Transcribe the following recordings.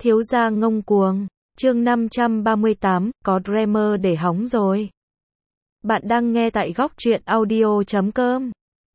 Thiếu gia ngông cuồng. Chương 538, có Dreamer để hóng rồi. Bạn đang nghe tại góc truyện audio.com.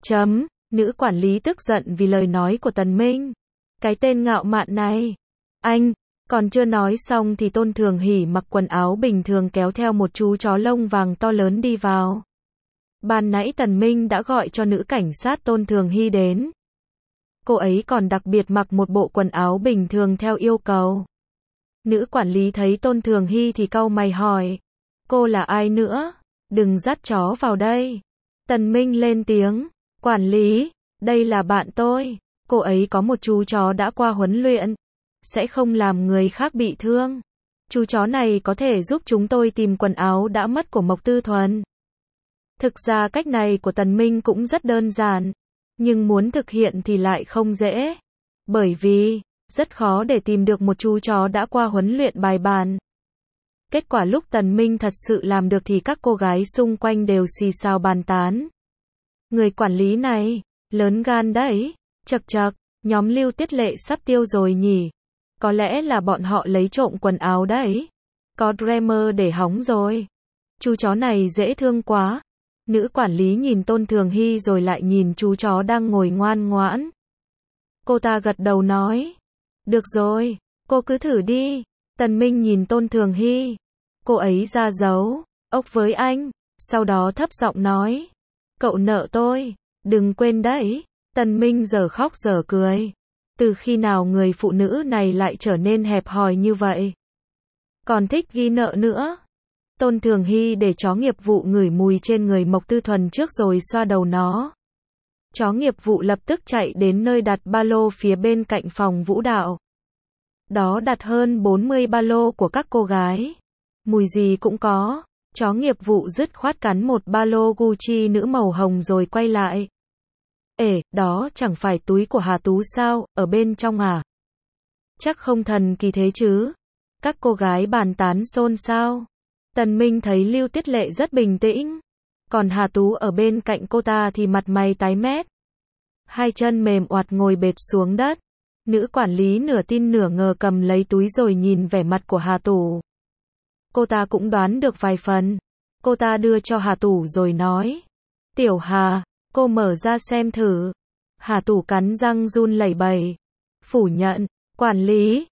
Nữ quản lý tức giận vì lời nói của Tần Minh. Cái tên ngạo mạn này. Anh, còn chưa nói xong thì Tôn Thường Hỷ mặc quần áo bình thường kéo theo một chú chó lông vàng to lớn đi vào. Ban nãy Tần Minh đã gọi cho nữ cảnh sát Tôn Thường Hy đến. Cô ấy còn đặc biệt mặc một bộ quần áo bình thường theo yêu cầu. Nữ quản lý thấy Tôn Thường Hy thì cau mày hỏi. Cô là ai nữa? Đừng dắt chó vào đây. Tần Minh lên tiếng. Quản lý, đây là bạn tôi. Cô ấy có một chú chó đã qua huấn luyện. Sẽ không làm người khác bị thương. Chú chó này có thể giúp chúng tôi tìm quần áo đã mất của Mộc Tư Thuần. Thực ra cách này của Tần Minh cũng rất đơn giản. Nhưng muốn thực hiện thì lại không dễ. Bởi vì rất khó để tìm được một chú chó đã qua huấn luyện bài bản. Kết quả lúc Tần Minh thật sự làm được thì các cô gái xung quanh đều xì xào bàn tán. Người quản lý này, lớn gan đấy, chậc chậc, nhóm Lưu Tiết Lệ sắp tiêu rồi nhỉ. Có lẽ là bọn họ lấy trộm quần áo đấy. Có Dreamer để hóng rồi. Chú chó này dễ thương quá. Nữ quản lý nhìn Tôn Thường Hy rồi lại nhìn chú chó đang ngồi ngoan ngoãn. Cô ta gật đầu nói. Được rồi, cô cứ thử đi. Tần Minh nhìn Tôn Thường Hy. Cô ấy ra dấu ốc với anh. Sau đó thấp giọng nói. Cậu nợ tôi, đừng quên đấy. Tần Minh giờ khóc giờ cười. Từ khi nào người phụ nữ này lại trở nên hẹp hòi như vậy? Còn thích ghi nợ nữa. Tôn Thường Hy để chó nghiệp vụ ngửi mùi trên người Mộc Tư Thuần trước rồi xoa đầu nó. Chó nghiệp vụ lập tức chạy đến nơi đặt ba lô phía bên cạnh phòng vũ đạo. Đó đặt hơn 40 ba lô của các cô gái. Mùi gì cũng có. Chó nghiệp vụ dứt khoát cắn một ba lô Gucci nữ màu hồng rồi quay lại. Ể, đó chẳng phải túi của Hà Tú sao, ở bên trong à? Chắc không thần kỳ thế chứ. Các cô gái bàn tán xôn xao. Tần Minh thấy Lưu Tiết Lệ rất bình tĩnh. Còn Hà Tú ở bên cạnh cô ta thì mặt mày tái mét. Hai chân mềm oặt ngồi bệt xuống đất. Nữ quản lý nửa tin nửa ngờ cầm lấy túi rồi nhìn vẻ mặt của Hà Tú. Cô ta cũng đoán được vài phần. Cô ta đưa cho Hà Tú rồi nói. Tiểu Hà, cô mở ra xem thử. Hà Tú cắn răng run lẩy bẩy. Phủ nhận, quản lý,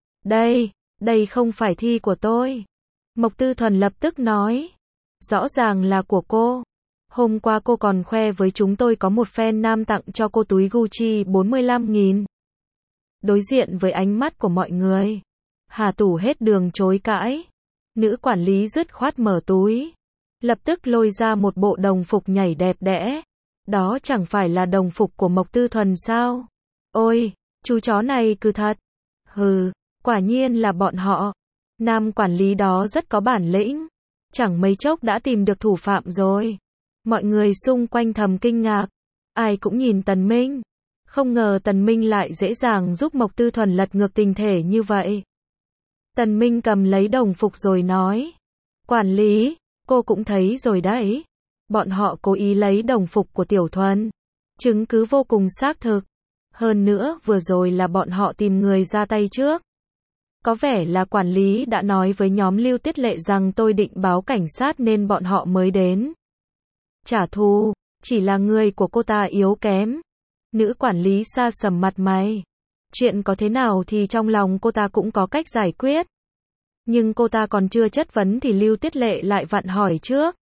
đây không phải thi của tôi. Mộc Tư Thuần lập tức nói. Rõ ràng là của cô. Hôm qua cô còn khoe với chúng tôi có một fan nam tặng cho cô túi Gucci 45.000. Đối diện với ánh mắt của mọi người, Hà Tú hết đường chối cãi. Nữ quản lý dứt khoát mở túi. Lập tức lôi ra một bộ đồng phục nhảy đẹp đẽ. Đó chẳng phải là đồng phục của Mộc Tư Thuần sao? Ôi, chú chó này cứ thật. Hừ, quả nhiên là bọn họ. Nam quản lý đó rất có bản lĩnh. Chẳng mấy chốc đã tìm được thủ phạm rồi. Mọi người xung quanh thầm kinh ngạc. Ai cũng nhìn Tần Minh. Không ngờ Tần Minh lại dễ dàng giúp Mộc Tư Thuần lật ngược tình thể như vậy. Tần Minh cầm lấy đồng phục rồi nói. Quản lý, cô cũng thấy rồi đấy. Bọn họ cố ý lấy đồng phục của Tiểu Thuần. Chứng cứ vô cùng xác thực. Hơn nữa, vừa rồi là bọn họ tìm người ra tay trước. Có vẻ là quản lý đã nói với nhóm Lưu Tiết Lệ rằng tôi định báo cảnh sát nên bọn họ mới đến. Trả thù, chỉ là người của cô ta yếu kém. Nữ quản lý sa sầm mặt mày. Chuyện có thế nào thì trong lòng cô ta cũng có cách giải quyết. Nhưng cô ta còn chưa chất vấn thì Lưu Tiết Lệ lại vặn hỏi trước.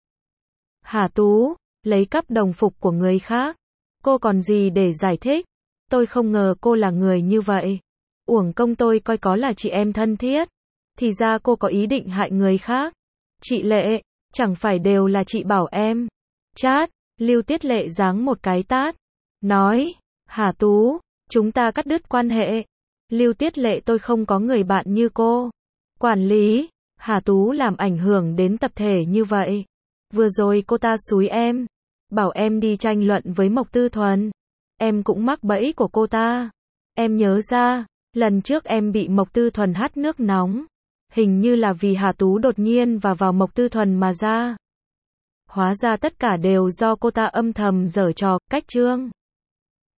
Hà Tú, lấy cắp đồng phục của người khác. Cô còn gì để giải thích? Tôi không ngờ cô là người như vậy. Uổng công tôi coi có là chị em thân thiết. Thì ra cô có ý định hại người khác. Chị Lệ, chẳng phải đều là chị bảo em. Chát, Lưu Tiết Lệ giáng một cái tát. Nói, Hà Tú, chúng ta cắt đứt quan hệ. Lưu Tiết Lệ tôi không có người bạn như cô. Quản lý, Hà Tú làm ảnh hưởng đến tập thể như vậy. Vừa rồi cô ta xúi em. Bảo em đi tranh luận với Mộc Tư Thuần. Em cũng mắc bẫy của cô ta. Em nhớ ra, lần trước em bị Mộc Tư Thuần hắt nước nóng. Hình như là vì Hà Tú đột nhiên và vào Mộc Tư Thuần mà ra. Hóa ra tất cả đều do cô ta âm thầm giở trò, cách trương.